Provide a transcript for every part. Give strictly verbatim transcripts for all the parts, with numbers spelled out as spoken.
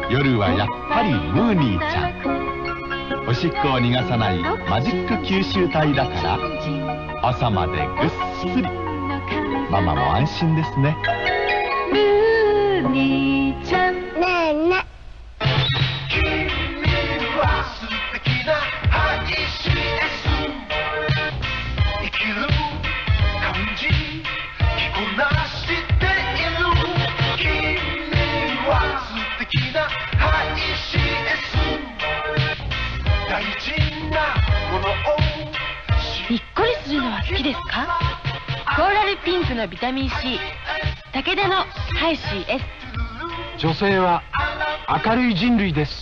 夜はやっぱりムーニーちゃん。おしっこを逃がさないマジック吸収体だから朝までぐっすり。ママも安心ですね。 ムーニーちゃん。ねえねえ。 にっこりするのは好きですか？コーラルピンクのビタミン C、 武田のハイシー S。 女性は明るい人類です。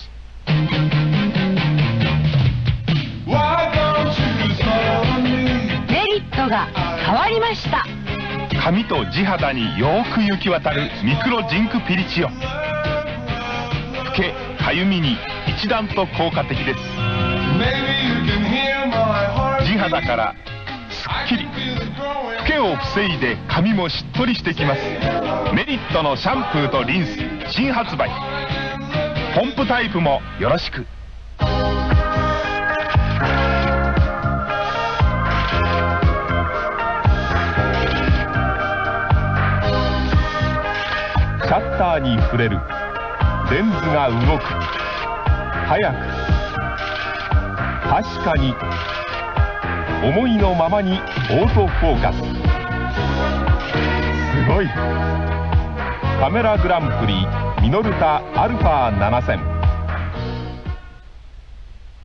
メリットが変わりました。 髪と地肌によーく行き渡るミクロジンクピリチオ。老けかゆみに一段と効果的です。地肌からすっきり、老けを防いで髪もしっとりしてきます。メリットのシャンプーとリンス新発売。ポンプタイプもよろしく。シャッターに触れる。レンズが動く。早く、確かに、思いのままにオートフォーカス。すごい。カメラグランプリミノルタアルファななせん。